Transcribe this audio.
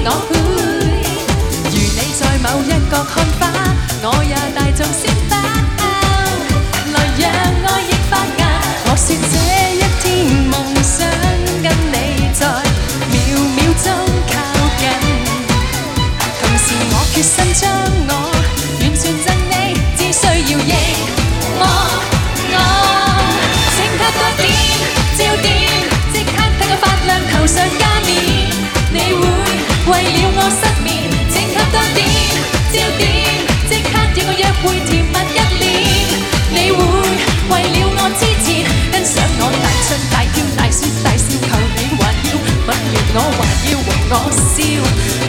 我會。如你在某一角看花，我也大像鮮花，來讓愛亦發芽。我說這一天夢想跟你在秒秒中靠近，同時我決心將我完全贈你，只需要應我。請給多點焦點，即刻睇我發亮頭上加冕，你會為了我失眠。請給多點焦點，即刻與我約會甜蜜一臉，你會為了我之前欣賞我大唱大跳大説大笑，求你還要吻完我，還要和我笑。